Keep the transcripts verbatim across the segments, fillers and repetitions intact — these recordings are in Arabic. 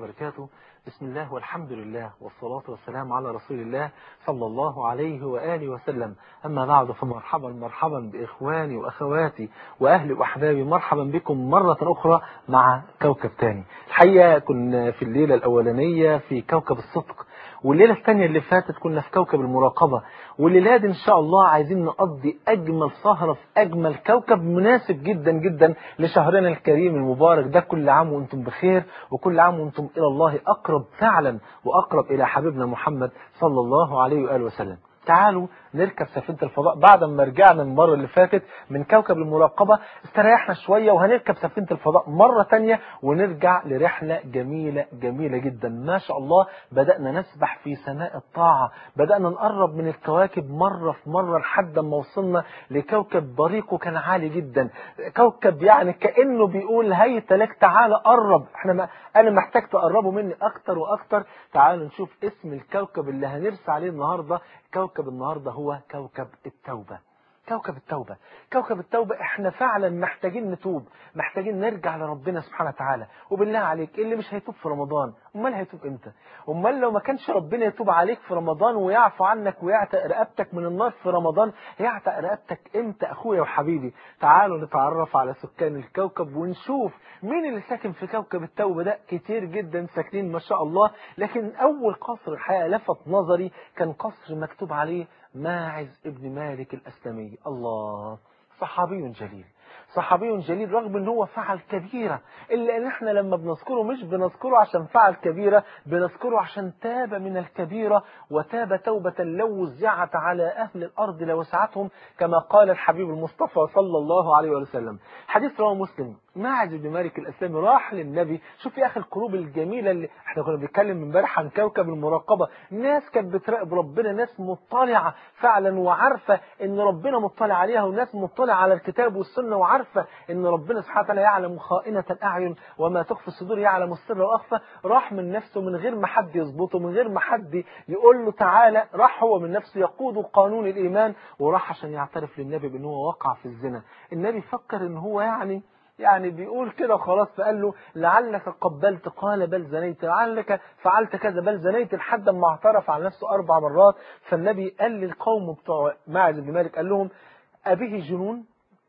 وبركاته. بسم الله والحمد لله والصلاة والسلام على رسول الله صلى الله عليه وآله وسلم. أما بعد فمرحبا مرحبا بإخواني وأخواتي وأهلي وأحبابي، مرحبا بكم مرة أخرى مع كوكب تاني. الحقيقة كنا في الليلة الأولانية في كوكب الصدق، والليلة الثانية اللي فاتت كنا في كوكب المراقبة، والليلة دي إن شاء الله عايزين نقضي أجمل سهرة في أجمل كوكب مناسب جدا جدا لشهرنا الكريم المبارك ده. كل عام وأنتم بخير، وكل عام وأنتم إلى الله أقرب فعلا وأقرب إلى حبيبنا محمد صلى الله عليه وآله وسلم. تعالوا نركب سفينة الفضاء. بعد ما رجعنا المرة اللي فاتت من كوكب المراقبة استريحنا شوية، وهنركب سفينة الفضاء مرة تانية ونرجع لرحلة جميلة جميلة جدا. ما شاء الله بدأنا نسبح في سماء الطاعة، بدأنا نقرب من الكواكب مرة في مرة لحد ما وصلنا لكوكب بريقه كان عالي جدا، كوكب يعني كأنه بيقول هيت لك تعالى قرب، احنا ما انا محتاج تقربوا مني اكتر واكتر. تعالوا نشوف اسم الكوكب اللي هنرسى عليه النهاردة. كوكب النهاردة هو كوكب التوبة. كوكب التوبة كوكب التوبة احنا فعلا محتاجين نتوب، محتاجين نرجع لربنا سبحانه وتعالى. وبالله عليك اللي مش هيتوب في رمضان امال هيتوب امتى؟ امال لو ما كانش ربنا يتوب عليك في رمضان ويعفو عنك ويعتق رقبتك من النار في رمضان، هيعتق رقبتك امتى اخويا وحبيبي؟ تعالوا نتعرف على سكان الكوكب ونشوف مين اللي ساكن في كوكب التوبة ده. كتير جدا ساكنين ما شاء الله، لكن اول قصر الحقيقة لفت نظري كان قصر مكتوب عليه ماعز ابن مالك الأسلمي. الله، صحابي جليل، صحابي جليل رغم ان هو فعل كبيرة، الا ان احنا لما بنذكره مش بنذكره عشان فعل كبيرة، بنذكره عشان تاب من الكبيرة وتاب توبة لو وزعت على اهل الارض لوسعتهم، كما قال الحبيب المصطفى صلى الله عليه وسلم. حديث رواه مسلم. ماعز بن مالك الأسلمي راح للنبي. شوف يا اخي القلوب الجميلة اللي احنا كنا بنتكلم امبارح عن كوكب المراقبة، ناس كانت بتراقب ربنا، ناس مطلعة فعلا وعارفة ان ربنا مطلع عليها، وناس مطلعة على الكتاب والسنة وعارفة ان ربنا سبحانه وتعالى يعلم خائنة الاعين وما تخفي الصدور، يعلم السر واخفى. راح من نفسه من غير ما حد يظبطه، من غير ما حد يقول له تعالى، راح هو من نفسه يقود قانون الايمان، وراح عشان يعترف للنبي بان هو وقع في الزنا. النبي فكر ان هو يعني يعني بيقول كده خلاص، فقال له لعلك قبلت، قال بل زنيت، لعلك فعلت كذا، بل زنيت، لحد ما اعترف على نفسه اربع مرات. فالنبي قال للقوم بتوع ماعز بن مالك، قال لهم أبيه جنون؟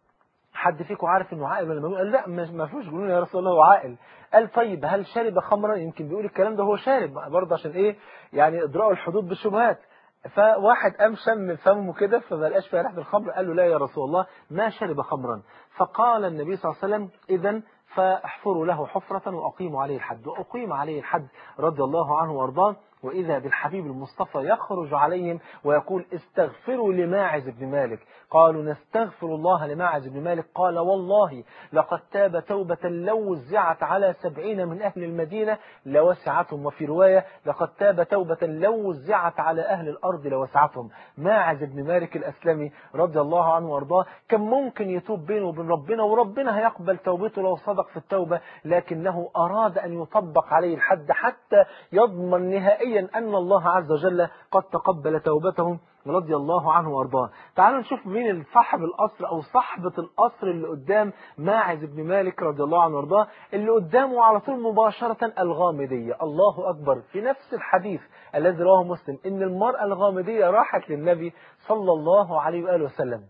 حد فيكم عارف انه عاقل ولا مجنون؟ قال لا ما فيهوش جنون يا رسول الله، هو عاقل. قال طيب هل شرب خمرا؟ يمكن بيقول الكلام ده هو شارب برضه عشان ايه يعني ادراء الحدود بالشبهات. فواحد قام شم فمه كده فما لقاش فيها ريحه الخمر، قال له لا يا رسول الله ما شرب خمرا. فقال النبي صلى الله عليه وسلم اذا فاحفروا له حفرة وأقيموا عليه الحد. وأقيم عليه الحد رضي الله عنه وارضاه. وإذا بالحبيب المصطفى يخرج عليهم ويقول استغفروا لماعز بن مالك. قالوا نستغفر الله لماعز بن مالك. قال والله لقد تاب توبة لو وزعت على سبعين من أهل المدينة لوسعتهم. وفي رواية لقد تاب توبة لو وزعت على أهل الأرض لوسعتهم. ماعز بن مالك الأسلمي رضي الله عنه وارضاه كان ممكن يتوب بينه وبين ربنا وربنا هيقبل توبته لو صدق في التوبة، لكنه أراد أن يطبق عليه الحد حتى يضمن نهائيا أن الله عز وجل قد تقبل توبتهم رضي الله عنه وارضاه. تعالوا نشوف مين صاحب القصر او صاحبة القصر اللي قدام ماعز بن مالك رضي الله عنه وارضاه. اللي قدامه على طول مباشرة الغامدية. الله أكبر. في نفس الحديث الذي رواه مسلم ان المرأة الغامدية راحت للنبي صلى الله عليه وآله وسلم،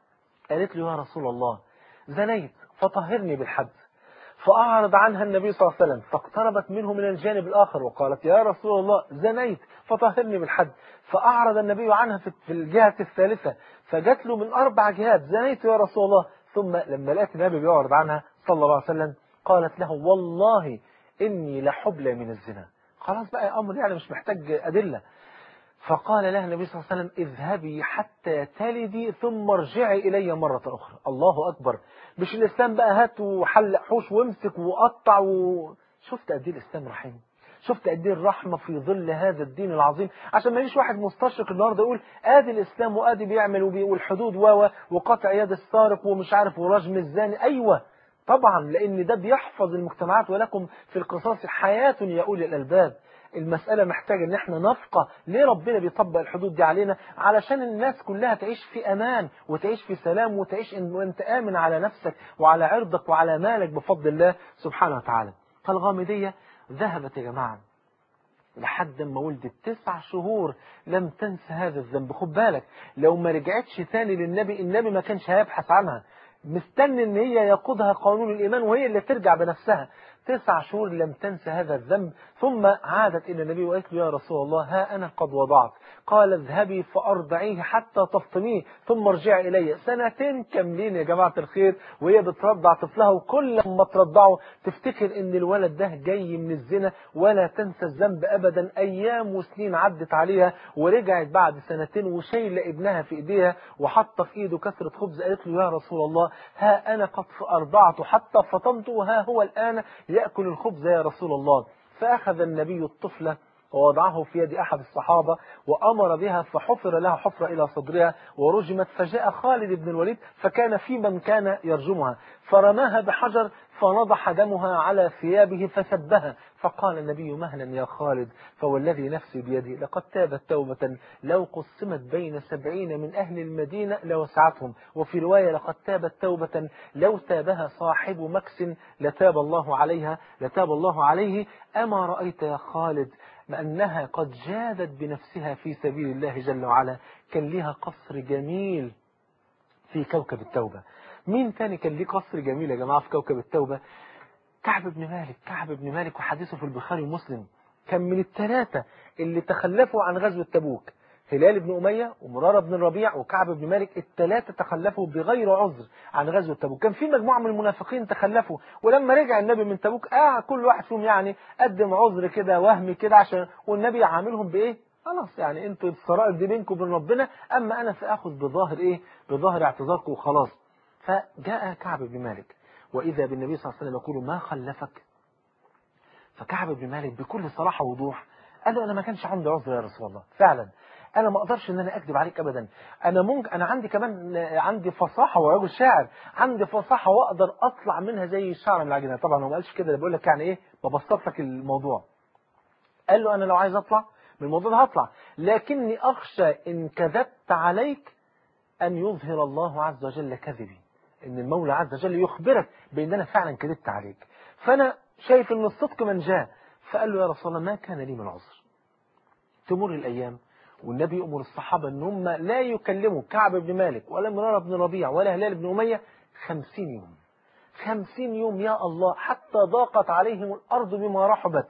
قالت له يا رسول الله زنيت فطهرني بالحد. فأعرض عنها النبي صلى الله عليه وسلم، فاقتربت منه من الجانب الآخر وقالت يا رسول الله زنيت فطهرني بالحد. فأعرض النبي عنها في الجهة الثالثة، فجت له من أربع جهات زنيت يا رسول الله. ثم لما لقيت النبي بيعرض عنها صلى الله عليه وسلم قالت له والله إني لحبلى من الزنا. خلاص بقى أمر يعني مش محتاج أدلة. فقال لها النبي صلى الله عليه وسلم اذهبي حتى تلدي ثم ارجعي إلي مرة أخرى. الله أكبر. مش الإسلام بقى هات وحلق حوش وامسك وقطع و... شفت قد ايه الإسلام رحيم، شفت قد ايه الرحمة في ظل هذا الدين العظيم. عشان ما يجيش واحد مستشرق النهارده يقول ادي الإسلام وادي بيعمل والحدود و وقطع يد السارق ومش عارف ورجم الزاني. أيوة طبعا، لأن ده بيحفظ المجتمعات، ولكم في القصاص حياة يا أولي الألباب. المسألة محتاجة ان احنا نفقه ليه ربنا بيطبق الحدود دي علينا، علشان الناس كلها تعيش في امان وتعيش في سلام وتعيش وانت امن على نفسك وعلى عرضك وعلى مالك بفضل الله سبحانه وتعالى. فالغامدية ذهبت يا جماعة لحد ما ولدت تسع شهور لم تنسى هذا الذنب. خد بالك لو ما رجعتش ثاني للنبي، النبي ما كانش هيبحث عنها، مستني ان هي يقودها قانون الايمان وهي اللي ترجع بنفسها. تسع شهور لم تنسى هذا الذنب، ثم عادت الى النبي وقالت له يا رسول الله ها انا قد وضعت. قال اذهبي فارضعيه حتى تفطميه ثم ارجعي الي. سنتين كاملين يا جماعه الخير وهي بترضع طفلها، وكل ما ترضعه تفتكر ان الولد ده جاي من الزنا ولا تنسى الذنب ابدا. ايام وسنين عدت عليها ورجعت بعد سنتين وشايله ابنها في ايديها وحاطه في ايده كسره خبز. قالت له يا رسول الله ها انا قد ارضعته حتى فطمته وها هو الان يأكل الخبز يا رسول الله. فأخذ النبي الطفلة ووضعه في يد أحد الصحابة وأمر بها فحفر لها حفرة إلى صدرها ورجمت. فجاء خالد بن الوليد فكان في من كان يرجمها فرماها بحجر فنضح دمها على ثيابه فسبها. فقال النبي مهلا يا خالد فوالذي نفسي بيده لقد تابت توبة لو قسمت بين سبعين من أهل المدينة لوسعتهم. وفي رواية لقد تابت توبة لو تابها صاحب مكس لتاب الله عليها لتاب الله عليه. أما رأيت يا خالد أنها قد جادت بنفسها في سبيل الله جل وعلا. كان لها قصر جميل في كوكب التوبة. مين تاني كان ليه قصر جميل يا جماعة في كوكب التوبة؟ كعب بن مالك. كعب بن مالك وحديثه في البخاري ومسلم كان من الثلاثة اللي تخلفوا عن غزوة تبوك. هلال بن أمية ومرارة بن الربيع وكعب بن مالك، الثلاثة تخلفوا بغير عذر عن غزوة تبوك. كان في مجموعة من المنافقين تخلفوا، ولما رجع النبي من تبوك آه كل واحد فيهم يعني قدم عذر كده وهمي كده عشان والنبي عاملهم بإيه؟ خلاص يعني انتوا السرائر دي بينكم وبين ربنا، أما أنا سأخذ بظاهر إيه؟ بظاهر اعتذاركم وخلاص. فجاء كعب بن مالك وإذا بالنبي صلى الله عليه وسلم يقول ما خلفك؟ فكعب بن مالك بكل صراحة ووضوح قال له أنا ما كانش عندي عذر يا رسول الله، فعلا أنا ما أقدرش إن أنا أكذب عليك أبدا. أنا ممكن أنا عندي كمان عندي فصاحة ورجل شاعر، عندي فصاحة وأقدر أطلع منها زي الشعر من العجينة. طبعا هو ما قالش كده، بيقول لك يعني إيه ببسط لك الموضوع. قال له أنا لو عايز أطلع من الموضوع ده هطلع، لكني أخشى إن كذبت عليك أن يظهر الله عز وجل كذبي، إن المولى عز وجل يخبرك بأن أنا فعلا كذبت عليك، فأنا شايف إن الصدق من جاء. فقال له يا رسول الله ما كان لي من عذر. تمر الأيام والنبي أمر الصحابة أن هم لا يكلموا كعب بن مالك ولا مرارة بن ربيع ولا هلال بن أمية خمسين يوم. خمسين يوم يا الله، حتى ضاقت عليهم الأرض بما رحبت،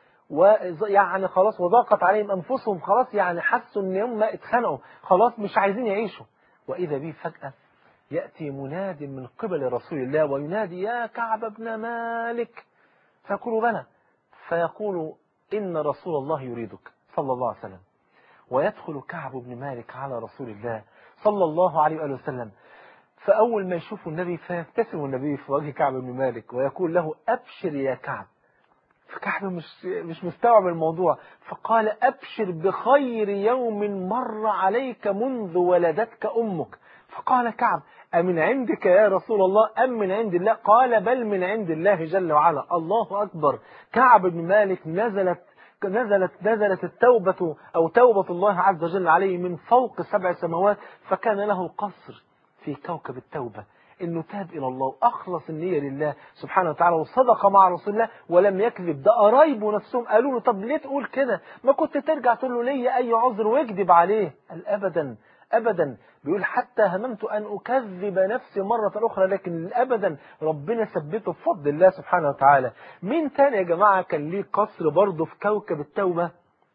ويعني خلاص وضاقت عليهم أنفسهم، خلاص يعني حسوا أن هم اتخنقوا خلاص مش عايزين يعيشوا. وإذا به فجأة يأتي مناد من قبل رسول الله وينادي يا كعب بن مالك، فيقول بلى، فيقول إن رسول الله يريدك صلى الله عليه وسلم. ويدخل كعب بن مالك على رسول الله صلى الله عليه وآله وسلم، فأول ما يشوف النبي فيبتسم النبي في وجه كعب بن مالك ويقول له أبشر يا كعب. فكعب مش مش مستوعب الموضوع، فقال أبشر بخير يوم مر عليك منذ ولدتك أمك. فقال كعب أمن عندك يا رسول الله أم من عند الله؟ قال بل من عند الله جل وعلا. الله أكبر. كعب بن مالك نزلت نزلت نزلت التوبة أو توبة الله عز وجل عليه من فوق سبع سماوات، فكان له قصر في كوكب التوبة، إنه تاب إلى الله وأخلص النية لله سبحانه وتعالى وصدق مع رسول الله ولم يكذب. ده قرايبه نفسهم قالوا له طب ليه تقول كده؟ ما كنت ترجع تقول له ليه أي عذر ويكذب عليه؟ قال أبدا أبدا. بيقول حتى هممت أن أكذب نفسي مرة أخرى، لكن أبدا ربنا ثبته بفضل الله سبحانه وتعالى. مين تاني يا جماعة كان ليه قصر برضه في كوكب التوبة؟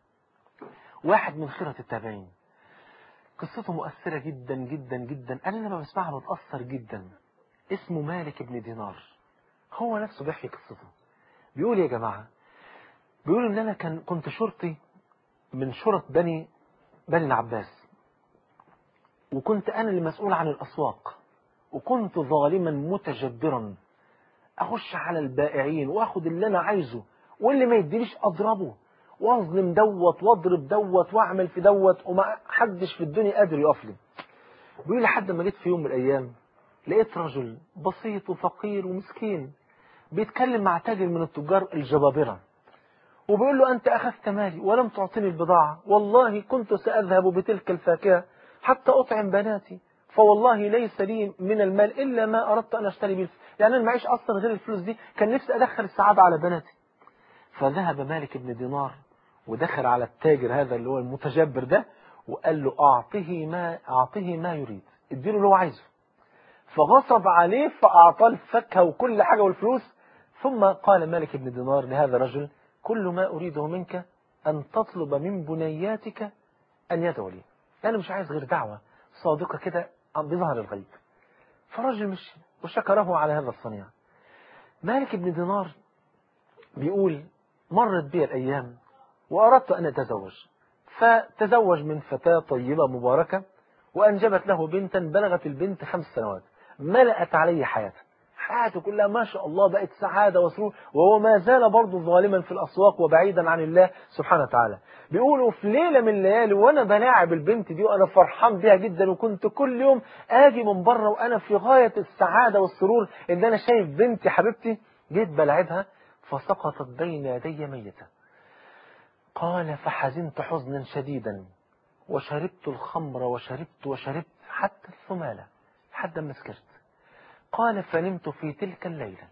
واحد من خيرة التابعين، قصته مؤثرة جدا جدا جدا، أنا لما بسمعها بتأثر جدا. اسمه مالك بن دينار، هو نفسه بيحكي قصته. بيقول يا جماعة، بيقول إن أنا كان كنت شرطي من شرط بني بني العباس، وكنت أنا المسؤول عن الأسواق، وكنت ظالما متجبرا، أخش على البائعين وأخذ اللي أنا عايزه، واللي ما يدينيش أضربه واظلم دوت واضرب دوت واعمل في دوت، وما حدش في الدنيا قادر يقف لي. بيقول لحد ما جيت في يوم من الأيام لقيت رجل بسيط وفقير ومسكين بيتكلم مع تاجر من التجار الجبابرة، وبيقول له أنت أخذت مالي ولم تعطيني البضاعة، والله كنت سأذهب بتلك الفاكهة حتى أطعم بناتي، فوالله ليس لي من المال إلا ما أردت أن أشتري به، يعني أنا معيش أصلا غير الفلوس دي، كان نفسي أدخل السعادة على بناتي. فذهب مالك بن دينار ودخل على التاجر هذا اللي هو المتجبر ده وقال له أعطه ما أعطه ما يريد، اديله اللي هو عايزه. فغصب عليه فأعطاه الفاكهة وكل حاجة والفلوس. ثم قال مالك بن دينار لهذا الرجل: كل ما أريده منك أن تطلب من بنياتك أن يدعو لي، أنا مش عايز غير دعوة صادقة كده بظهر الغيب. فالرجل مشي وشكره على هذا الصنيع. مالك بن دينار بيقول: مرت بي الأيام وأردت أن أتزوج، فتزوج من فتاة طيبة مباركة وأنجبت له بنتا بلغت البنت خمس سنوات، ملأت عليه حياته، حياته كلها ما شاء الله بقت سعادة وسرور، وهو ما زال برضه ظالما في الأسواق وبعيدا عن الله سبحانه وتعالى. بيقولوا في ليلة من الليالي وأنا بلاعب البنت دي وأنا فرحان بيها جدا، وكنت كل يوم آجي من بره وأنا في غاية السعادة والسرور إن أنا شايف بنتي حبيبتي، جيت بلاعبها فسقطت بين يدي ميتة. قال: فحزنت حزنا شديدا وشربت الخمر وشربت وشربت حتى الثمالة حتى ما سكرت. قال: فنمت في تلك الليلة،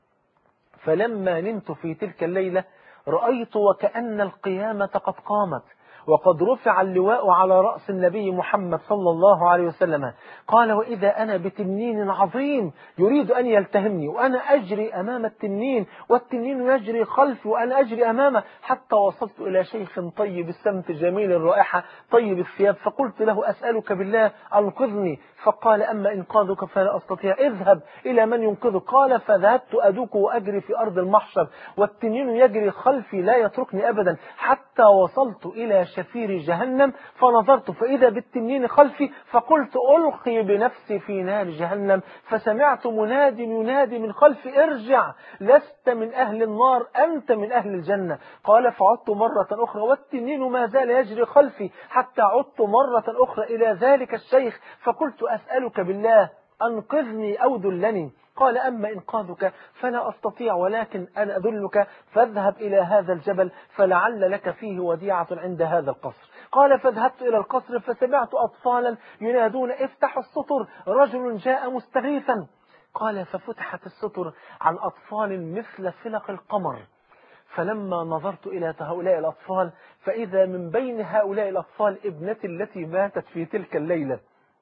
فلما نمت في تلك الليلة رأيت وكأن القيامة قد قامت وقد رفع اللواء على رأس النبي محمد صلى الله عليه وسلم. قال: وإذا أنا بتنين عظيم يريد أن يلتهمني، وأنا أجري أمام التنين والتنين يجري خلفي وأنا أجري أمامه، حتى وصلت إلى شيخ طيب السمت جميل الرائحة طيب الثياب، فقلت له: أسألك بالله أنقذني. فقال: أما إنقاذك فلا أستطيع، اذهب إلى من ينقذك. قال: فذهبت أدوك وأجري في أرض المحشر والتنين يجري خلفي لا يتركني أبدا، حتى وصلت إلى شفير جهنم فنظرت فإذا بالتنين خلفي، فقلت: ألقي بنفسي في نار جهنم، فسمعت مناد ينادي من خلفي: ارجع، لست من أهل النار، أنت من أهل الجنة. قال: فعدت مرة أخرى والتنين ما زال يجري خلفي، حتى عدت مرة أخرى إلى ذلك الشيخ فقلت: أسألك بالله أنقذني أو دلني. قال: أما إنقاذك فلا أستطيع، ولكن أنا أدلك، فاذهب إلى هذا الجبل فلعل لك فيه وديعة عند هذا القصر. قال: فذهبت إلى القصر فسمعت أطفالا ينادون: افتحوا السطر، رجل جاء مستغيثا. قال: ففتحت السطر عن أطفال مثل فلق القمر، فلما نظرت إلى هؤلاء الأطفال فإذا من بين هؤلاء الأطفال ابنتي التي ماتت في تلك الليلة،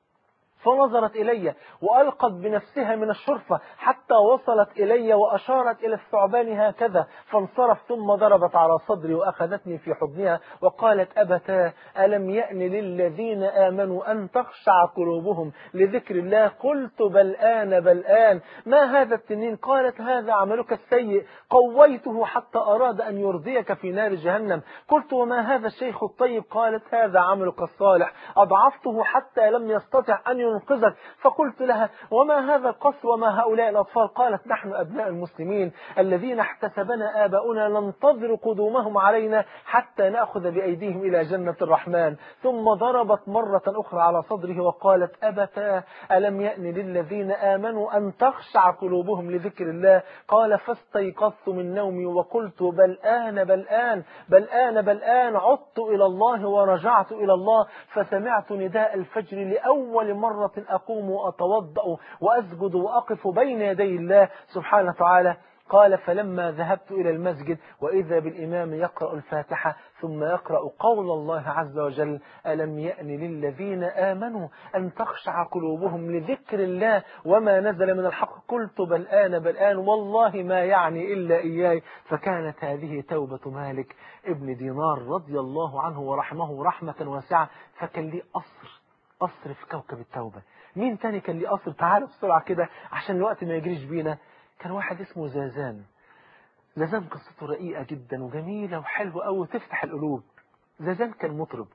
فنظرت إلي وألقت بنفسها من الشرفة حتى وصلت إلي وأشارت إلى الثعبان هكذا، فانصرف ثم ضربت على صدري وأخذتني في حضنها وقالت: أبتاه ألم يأن للذين آمنوا أن تخشع قلوبهم لذكر الله؟ قلت: بل آن بل آن. ما هذا التنين؟ قالت: هذا عملك السيء، قويته حتى أراد أن يرضيك في نار جهنم. قلت: وما هذا الشيخ الطيب؟ قالت: هذا عملك الصالح، أضعفته حتى لم يستطع أن ينقذك. فقلت لها: وما هذا القصر وما هؤلاء الأطفال؟ قالت: نحن أبناء المسلمين الذين احتسبنا آباؤنا ننتظر قدومهم علينا حتى نأخذ بأيديهم إلى جنة الرحمن. ثم ضربت مرة أخرى على صدره وقالت: أبتاه ألم يأن للذين آمنوا أن تخشع قلوبهم لذكر الله؟ قال: فاستيقظت من نومي وقلت: بل آن بل آن بل آن بل آن. عدت إلى الله ورجعت إلى الله، فسمعت نداء الفجر لأول مرة أقوم وأتوضأ وأسجد وأقف بين يدي الله سبحانه وتعالى. قال: فلما ذهبت إلى المسجد وإذا بالإمام يقرأ الفاتحة ثم يقرأ قول الله عز وجل: ألم يأن للذين آمنوا أن تخشع قلوبهم لذكر الله وما نزل من الحق. قلت: بل آن بل آن، والله ما يعني إلا إياي. فكانت هذه توبة مالك ابن دينار رضي الله عنه ورحمه رحمة واسعة. فكان لي قصر قصر في كوكب التوبة. مين تاني كان لي قصر؟ تعالوا بسرعة كده عشان الوقت ما يجريش بينا. كان واحد اسمه زازان. زازان قصته رقيقة جدا وجميلة وحلوة أوي وتفتح القلوب. زازان كان مطرب،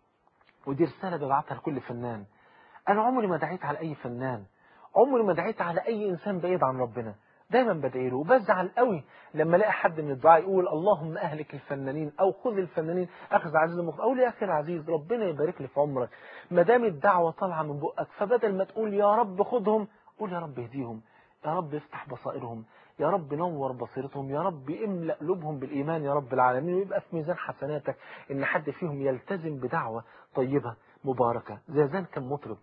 ودي رسالة ببعتها لكل فنان. أنا عمري ما دعيت على أي فنان، عمري ما دعيت على أي إنسان بعيد عن ربنا، دايما بدعي له. وبزعل قوي لما الاقي حد من الدعاء يقول: اللهم أهلك الفنانين أو خذ الفنانين أخذ عزيز المخ. أقول: يا أخي العزيز ربنا يبارك لي في عمرك، ما دام الدعوة طالعة من بقك فبدل ما تقول يا رب خذهم قول يا رب اهديهم، يا رب افتح بصائرهم، يا رب نور بصيرتهم، يا رب املأ قلوبهم بالإيمان يا رب العالمين. ويبقى في ميزان حسناتك إن حد فيهم يلتزم بدعوة طيبة مباركة. زازان كان مطرب،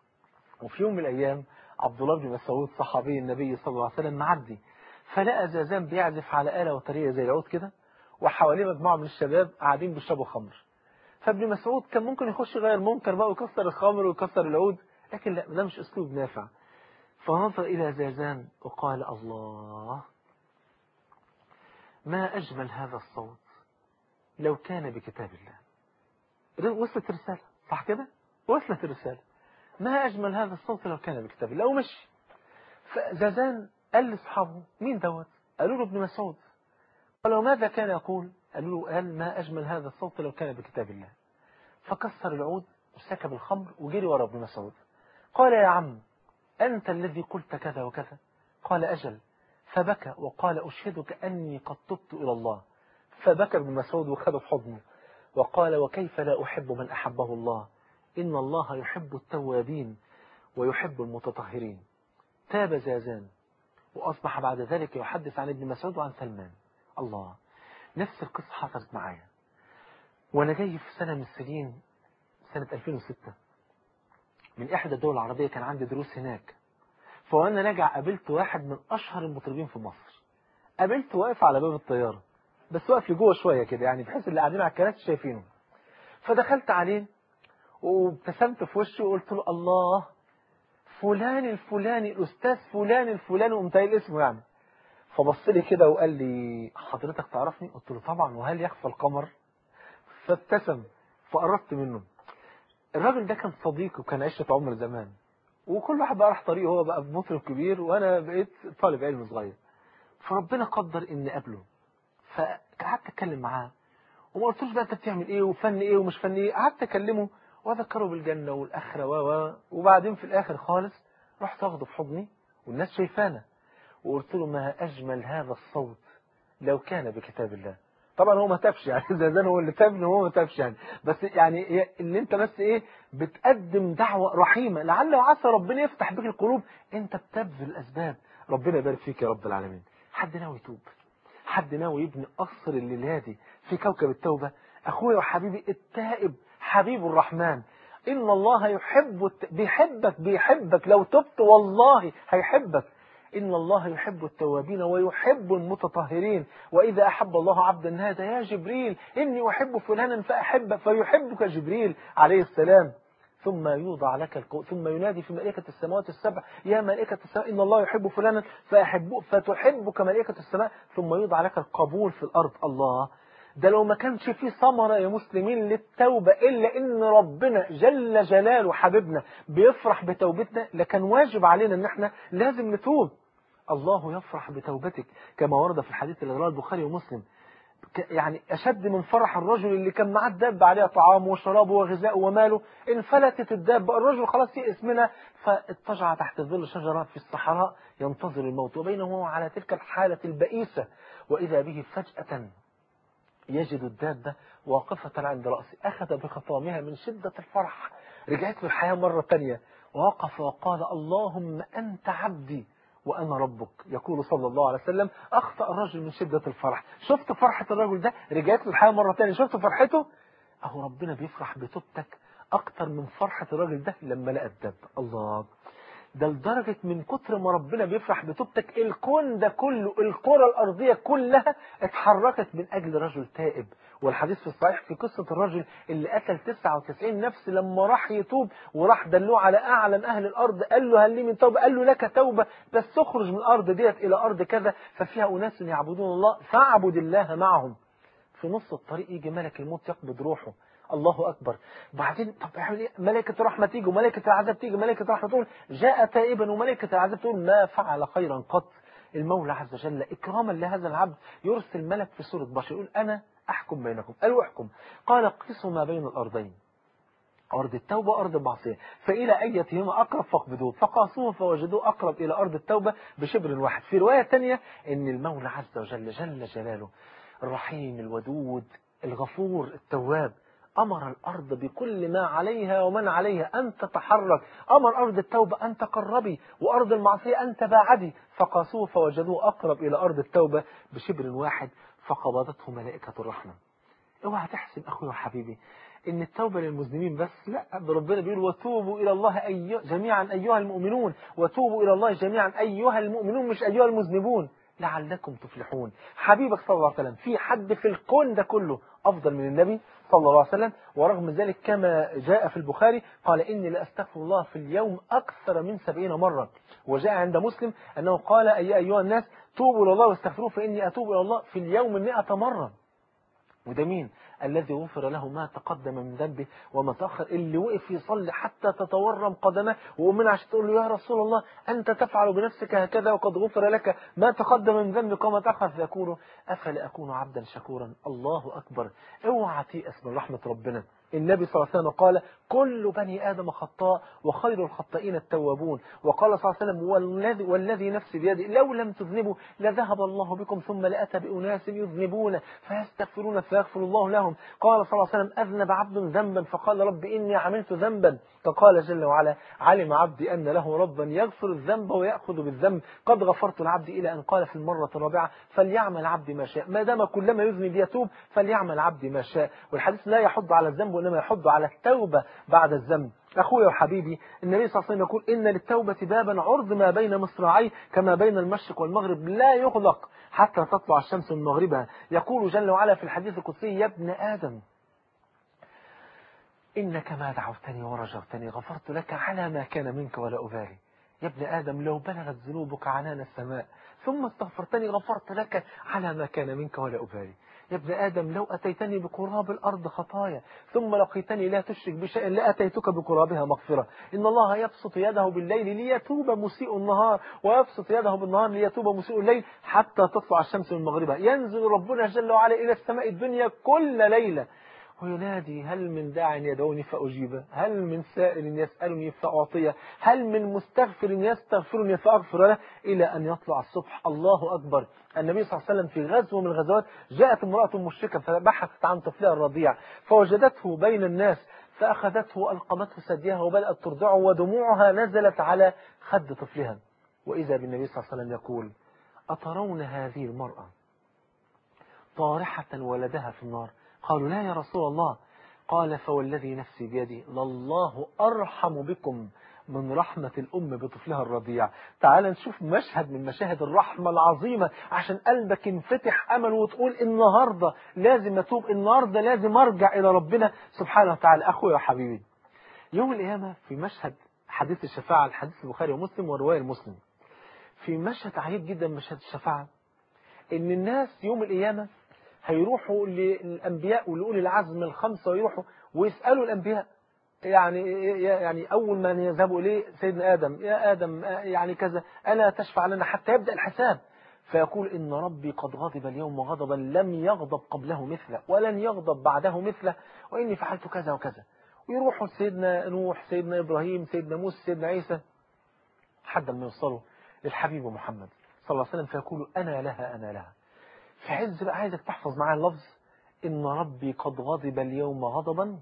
وفي يوم من الأيام عبد الله بن مسعود صحابي النبي صلى الله عليه وسلم معدي، فلقى زازان بيعزف على آلة وترية زي العود كده، وحواليه مجموعة من الشباب قاعدين بيشربوا خمر. فابن مسعود كان ممكن يخش غير منكر بقى ويكسر الخمر ويكسر العود، لكن لا، ده مش أسلوب نافع. فنظر إلى زازان وقال: الله، ما أجمل هذا الصوت لو كان بكتاب الله. وصلت رسالة، صح كده؟ وصلت الرسالة. ما أجمل هذا الصوت لو كان بكتاب الله، ومشي. فزازان قال لأصحابه: مين دوت؟ قالوا له: ابن مسعود. قالوا: ماذا كان يقول؟ قالوا له: قال: ما أجمل هذا الصوت لو كان بكتاب الله. فكسر العود وسكب الخمر وجري ورا ابن مسعود. قال: يا عم، أنت الذي قلت كذا وكذا؟ قال: أجل. فبكى وقال: أشهدك أني قد تبت إلى الله. فبكى ابن مسعود وخده في حضنه وقال: وكيف لا أحب من أحبه الله؟ إن الله يحب التوابين ويحب المتطهرين. تاب زازان وأصبح بعد ذلك يحدث عن ابن مسعود وعن سلمان. الله، نفس القصة حصلت معايا وأنا جاي في سنة من السنين، سنة ألفين وستة، من إحدى الدول العربية، كان عندي دروس هناك. فوأنا راجع قابلت واحد من أشهر المطربين في مصر. قابلته واقف على باب الطيارة، بس واقف لجوه شوية كده، يعني بحيث اللي قاعدين على الكراسي شايفينه. فدخلت عليه وابتسمت في وشه وقلت له: الله، فلان الفلاني، الأستاذ فلان الفلاني، وقمت قايل اسمه يعني. فبص لي كده وقال لي: حضرتك تعرفني؟ قلت له: طبعا، وهل يخفى القمر؟ فابتسم. فقربت منه. الراجل ده كان صديقي وكان عشرة عمر زمان، وكل واحد بقى راح طريقه، هو بقى مطرب كبير وانا بقيت طالب علم صغير. فربنا قدر اني اقابله. فقعدت اتكلم معاه وما قلتلوش بقى انت بتعمل ايه وفن ايه ومش فن ايه. قعدت اكلمه واذكره بالجنه والاخره و وبعدين في الاخر خالص رحت اخده في حضني والناس شايفانا وقلت له: ما اجمل هذا الصوت لو كان بكتاب الله. طبعا هو ما تابش يعني، زازان هو اللي تابني وهو ما تابش يعني، بس يعني اللي انت بس ايه بتقدم دعوة رحيمة، لعل وعسى ربنا يفتح بك القلوب. انت بتبذل الاسباب، ربنا يبارك فيك يا رب العالمين. حد ناوي يتوب؟ حد ناوي يبني قصر الليلة دي في كوكب التوبة؟ اخويا وحبيبي التائب حبيب الرحمن، ان الله يحب، بيحبك بيحبك لو تبت والله هيحبك. إن الله يحب التوابين ويحب المتطهرين، وإذا أحب الله عبدا نادى: يا جبريل إني أحب فلانا فأحبه، فيحبك جبريل عليه السلام. ثم يوضع لك القو... ثم ينادي في ملائكة السماوات السبع: يا ملائكة السماء إن الله يحب فلانا فأحبه، فتحبك ملائكة السماء، ثم يوضع لك القبول في الأرض. الله، ده لو ما كانش فيه ثمرة يا مسلمين للتوبة إلا إن ربنا جل جلاله حبيبنا بيفرح بتوبتنا، لكن واجب علينا إن احنا لازم نتوب. الله يفرح بتوبتك كما ورد في الحديث اللي رواه البخاري ومسلم، يعني أشد من فرح الرجل اللي كان معاه الدابة عليها طعامه وشرابه وغذاءه وماله، انفلتت الدابة، الرجل خلاص يئس منها، فاضطجع تحت ظل شجرة في الصحراء ينتظر الموت، وبينه هو على تلك الحالة البئيسة وإذا به فجأة يجد الدابة واقفة عند رأسه، أخذ بخطامها من شدة الفرح، رجعت للحياة مرة تانية، ووقف وقال: اللهم أنت عبدي وأنا ربك. يقول صلى الله عليه وسلم: أخطأ الرجل من شدة الفرح. شفت فرحة الرجل ده؟ رجعت للحياة مرة تانية، شفت فرحته؟ أهو ربنا بيفرح بتوبتك أكتر من فرحة الرجل ده لما لقى الدابة. الله، ده لدرجة من كتر ما ربنا بيفرح بتوبتك الكون ده كله، الكرة الأرضية كلها اتحركت من أجل رجل تائب. والحديث في الصحيح في قصة الرجل اللي قتل تسعة وتسعين نفس، لما راح يتوب وراح دلوه على أعلم أهل الأرض، قال له: هل لي من توبة؟ قال له: لك توبة، بس تخرج من الأرض ديت إلى أرض كذا ففيها أناس يعبدون الله فاعبد الله معهم. في نص الطريق يجي ملك الموت يقبض روحه. الله أكبر. بعدين طب اعمل ايه؟ ملائكة الرحمة تيجي وملائكة العذاب تيجي، ملائكة الرحمة تقول: جاء تائبا، وملائكة العذاب تقول: ما فعل خيرا قط. المولى عز وجل إكراما لهذا العبد يرسل ملك في صورة بشر يقول: أنا أحكم بينكم. قالوا: احكم. قال: قسوا ما بين الأرضين، أرض التوبة وأرض المعصية، فإلى أيتهما أقرب فاقبضوه. فقاسوه فوجدوه أقرب إلى أرض التوبة بشبر واحد. في رواية ثانية إن المولى عز وجل جل جلاله الرحيم الودود الغفور التواب أمر الأرض بكل ما عليها ومن عليها أن تتحرك، أمر أرض التوبة أن تقربي وأرض المعصية أن تباعدي. فقاسوه فوجدوه أقرب إلى أرض التوبة بشبر واحد فقبضته ملائكة الرحمة. اوعى تحسب أخوي وحبيبي إن التوبة للمذنبين بس، لا، ربنا بيقول: وتوبوا إلى الله أيها جميعا أيها المؤمنون، وتوبوا إلى الله جميعا أيها المؤمنون، مش أيها المذنبون. لعلكم تفلحون. حبيبك صلى الله عليه وسلم، في حد في الكون ده كله أفضل من النبي صلى الله عليه وسلم؟ ورغم ذلك كما جاء في البخاري قال إني لأستغفر الله في اليوم أكثر من سبعين مرة. وجاء عند مسلم أنه قال أي أيها الناس توبوا إلى الله واستغفروه فإني أتوب إلى الله في اليوم مئة مرة. وده مين؟ الذي غفر له ما تقدم من ذنبه وما تأخر، اللي وقف يصلي حتى تتورم قدمه ومن عشان تقول له يا رسول الله أنت تفعل بنفسك هكذا وقد غفر لك ما تقدم من ذنبك وما تأخر، فيقول أفلا أكون عبدا شكورا. الله أكبر. اوعى تيأس من رحمة ربنا. النبي صلى الله عليه وسلم قال كل بني آدم خطاء وخير الخطائين التوابون. وقال صلى الله عليه وسلم والذي, والذي نفسي بيده لو لم تذنبوا لذهب الله بكم ثم لأتى بأناس يذنبون فيستغفرون فيغفر الله لهم. قال صلى الله عليه وسلم أذنب عبد ذنبا فقال رب إني عملت ذنبا، فقال جل وعلا علم عبدي أن له ربا يغفر الذنب ويأخذ بالذنب قد غفرت العبد، إلى أن قال في المرة الرابعة فليعمل عبدي ما شاء. ما دام كلما يذنب يتوب فليعمل عبدي ما شاء. والحديث لا يحض على الذنب وإنما يحض على التوبة بعد الذنب. أخويا وحبيبي النبي صلى الله عليه وسلم يقول إن للتوبة بابا عرض ما بين مصراعيه كما بين المشرق والمغرب لا يغلق حتى تطلع الشمس من مغربها. يقول جل وعلا في الحديث القدسي يا ابن آدم إنك ما دعوتني ورجوتني غفرت لك على ما كان منك ولا أبالي. يا ابن آدم لو بلغت ذنوبك عنان السماء ثم استغفرتني غفرت لك على ما كان منك ولا أبالي. يا ابن آدم لو أتيتني بقراب الأرض خطايا ثم لقيتني لا تشرك بشيء لأتيتك بقرابها مغفرة. إن الله يبسط يده بالليل ليتوب مسيء النهار ويبسط يده بالنهار ليتوب مسيء الليل حتى تطلع الشمس من مغربها. ينزل ربنا جل وعلا إلى السماء الدنيا كل ليلة وينادي هل من داع يدعوني فأجيبه، هل من سائل يسألني فأعطيه، هل من مستغفر يستغفرني فأغفر له، إلى أن يطلع الصبح. الله أكبر. النبي صلى الله عليه وسلم في غزوة من الغزوات جاءت امرأة مشركة فبحثت عن طفلها الرضيع فوجدته بين الناس فأخذته وألقمته ثديها وبدأت ترضعه ودموعها نزلت على خد طفلها. وإذا بالنبي صلى الله عليه وسلم يقول أترون هذه المرأة طارحة ولدها في النار؟ قالوا لا يا رسول الله. قال فوالذي نفسي بيدي لله أرحم بكم من رحمة الأم بطفلها الرضيع. تعال نشوف مشهد من مشاهد الرحمة العظيمة عشان قلبك ينفتح أمل وتقول النهاردة لازم أتوب، النهاردة لازم أرجع إلى ربنا سبحانه وتعالى. أخويا وحبيبي يوم القيامة في مشهد حديث الشفاعة الحديث البخاري ومسلم ورواية المسلم في مشهد عجيب جدا مشهد الشفاعة إن الناس يوم القيامة هيروحوا للأنبياء ولأولي العزم الخمسة ويروحوا ويسألوا الأنبياء يعني يعني أول ما يذهبوا إليه سيدنا آدم يا آدم يعني كذا ألا تشفع لنا حتى يبدأ الحساب فيقول إن ربي قد غضب اليوم غضبا لم يغضب قبله مثله ولن يغضب بعده مثله وإني فعلت كذا وكذا. ويروحوا سيدنا نوح سيدنا إبراهيم سيدنا موسى سيدنا عيسى حتى ما يوصلوا للحبيب محمد صلى الله عليه وسلم فيقولوا أنا لها أنا لها. في عز بقى عايزك تحفظ معايا اللفظ إن ربي قد غضب اليوم غضبا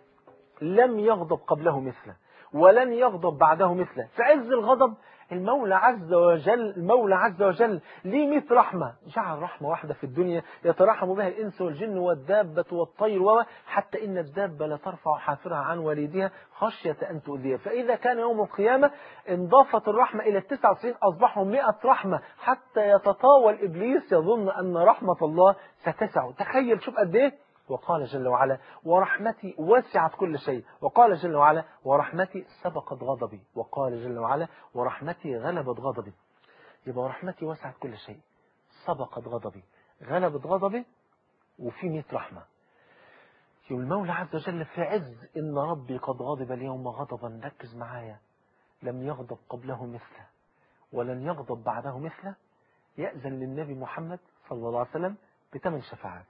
لم يغضب قبله مثله ولن يغضب بعده مثله. في عز الغضب المولى عز وجل المولى عز وجل ليه مئة رحمة جعل رحمة واحدة في الدنيا يترحم بها الإنس والجن والدابة والطير حتى إن الدابة لا ترفع حافرها عن والدها خشية أن تؤذيها. فإذا كان يوم القيامة انضافت الرحمة إلى التسعة وتسعين أصبحوا مئة رحمة حتى يتطاول إبليس يظن أن رحمة الله ستسع. تخيل شوف قد إيه. وقال جل وعلا ورحمتي وسعت كل شيء. وقال جل وعلا ورحمتي سبقت غضبي. وقال جل وعلا ورحمتي غلبت غضبي. يبقى ورحمتي وسعت كل شيء سبقت غضبي غلبت غضبي وفي مئة رحمة. يقول المولى عز وجل في عز إن ربي قد غضب اليوم غضبا ركز معايا لم يغضب قبله مثله ولن يغضب بعده مثله. يأذن للنبي محمد صلى الله عليه وسلم بثمان شفاعات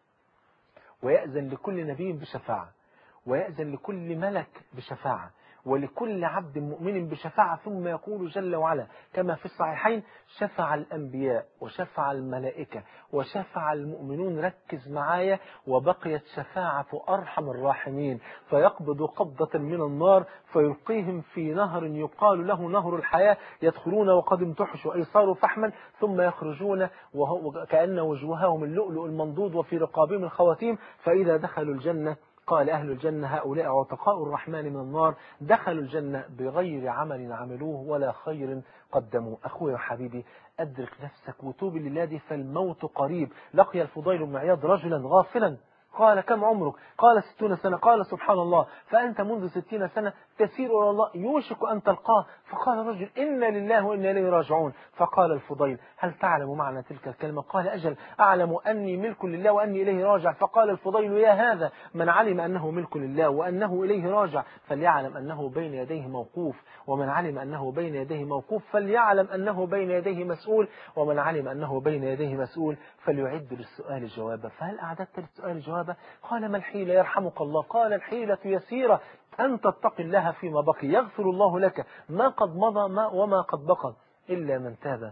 ويأذن لكل نبي بشفاعة ويأذن لكل ملك بشفاعة ولكل عبد مؤمن بشفاعة. ثم يقول جل وعلا كما في الصحيحين شفع الأنبياء وشفع الملائكة وشفع المؤمنون. ركز معايا وبقيت شفاعة أرحم الراحمين فيقبض قبضة من النار فيلقيهم في نهر يقال له نهر الحياة يدخلون وقد امتحشوا أي صاروا فحما ثم يخرجون وكأن وجوههم اللؤلؤ المنضود وفي رقابهم الخواتيم. فإذا دخلوا الجنة قال أهل الجنة هؤلاء عتقاء الرحمن من النار دخلوا الجنة بغير عمل عملوه ولا خير قدموا. أخوي وحبيبي أدرك نفسك وتوب لله دي فالموت قريب. لقي الفضيل بن عياض رجلا غافلا، قال كم عمرك؟ قال ستون سنة. قال سبحان الله، فأنت منذ ستين سنة تسير إلى الله يوشك أن تلقاه. فقال الرجل إنا لله وإنا إليه راجعون. فقال الفضيل هل تعلم معنى تلك الكلمة؟ قال أجل، أعلم أني ملك لله وأني إليه راجع. فقال الفضيل يا هذا، من علم أنه ملك لله وأنه إليه راجع فليعلم أنه بين يديه موقوف، ومن علم أنه بين يديه موقوف فليعلم أنه بين يديه مسؤول، ومن علم أنه بين يديه مسؤول فليعد للسؤال جوابا. فهل أعددت للسؤال جوابا؟ قال ما الحيلة يرحمك الله؟ قال الحيلة يسيرة، أن تتقي الله فيما بقي يغفر الله لك ما قد مضى ما وما قد بقى، إلا من تاب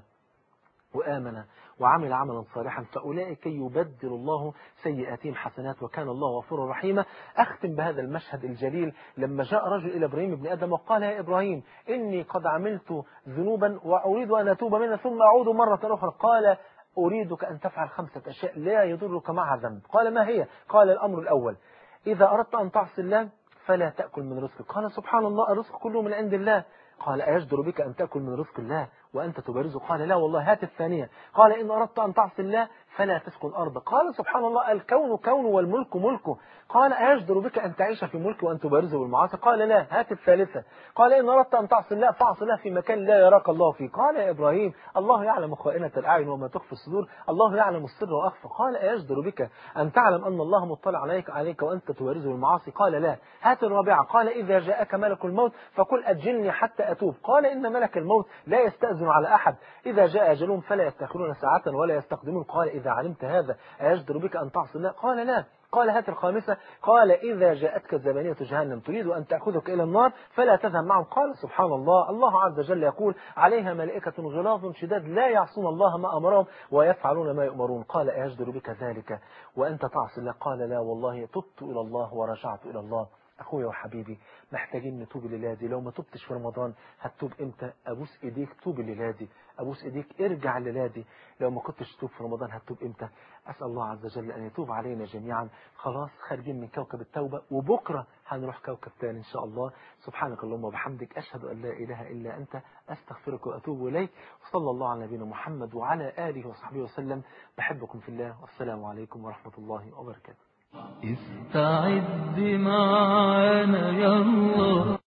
وآمن وعمل عملا صالحا فأولئك يبدل الله سيئاتهم حسنات وكان الله غفورا رحيما. أختم بهذا المشهد الجليل لما جاء رجل إلى إبراهيم بن آدم وقال يا إبراهيم إني قد عملت ذنوبا وأريد أن أتوب منها ثم أعود مرة أخرى. قال أريدك أن تفعل خمسة أشياء لا يضرك معها ذنب. قال ما هي؟ قال الأمر الأول إذا أردت أن تعصي الله فلا تأكل من رزقك. قال سبحان الله الرزق كله من عند الله. قال أيجدر بك أن تأكل من رزق الله وأنت تبرزه؟ قال لا والله. هات الثانية. قال إن أردت أن تعصي الله فلا تسكن أرضه. قال سبحان الله الكون كون والملك ملكه. قال أيجدر بك أن تعيش في ملك وأن تبرزه بالمعاصي؟ قال لا. هات الثالثة. قال إن أردت أن تعصي الله فاعصي الله في مكان لا يراك الله فيه. قال يا إبراهيم الله يعلم خائنة الأعين وما تخفي الصدور، الله يعلم السر وأخفى. قال أيجدر بك أن تعلم أن الله مطلع عليك عليك وأنت تبرزه بالمعاصي؟ قال لا. هات الرابعة. قال إذا جاءك ملك الموت فقل أجلني حتى أتوب. قال إن ملك الموت لا يستأذن على أحد، إذا جاء أجلهم فلا يستأخرون ساعة ولا يستقدمون. قال إذا علمت هذا أيجدر بك أن تعصي الله؟ قال لا. قال هات الخامسة. قال إذا جاءتك زبانية جهنم تريد أن تأخذك إلى النار فلا تذهب معهم. قال سبحان الله الله عز وجل يقول عليها ملائكة غلاظ شداد لا يعصون الله ما أمرهم ويفعلون ما يؤمرون. قال أيجدر بك ذلك وأنت تعصي الله؟ قال لا والله تبت إلى الله ورجعت إلى الله. أخويا وحبيبي محتاجين نتوب الليلة دي. لو ما تبتش في رمضان هتتوب إمتى؟ أبوس إيديك توب الليلة دي، أبوس إيديك ارجع الليلة دي. لو ما كنتش تتوب في رمضان هتتوب إمتى؟ أسأل الله عز وجل أن يتوب علينا جميعا. خلاص خارجين من كوكب التوبة وبكرة هنروح كوكب تاني إن شاء الله. سبحانك اللهم وبحمدك أشهد أن لا إله إلا أنت أستغفرك وأتوب إليك. وصلى الله على نبينا محمد وعلى آله وصحبه وسلم. بحبكم في الله والسلام عليكم ورحمة الله وبركاته. استعد معانا يا الله.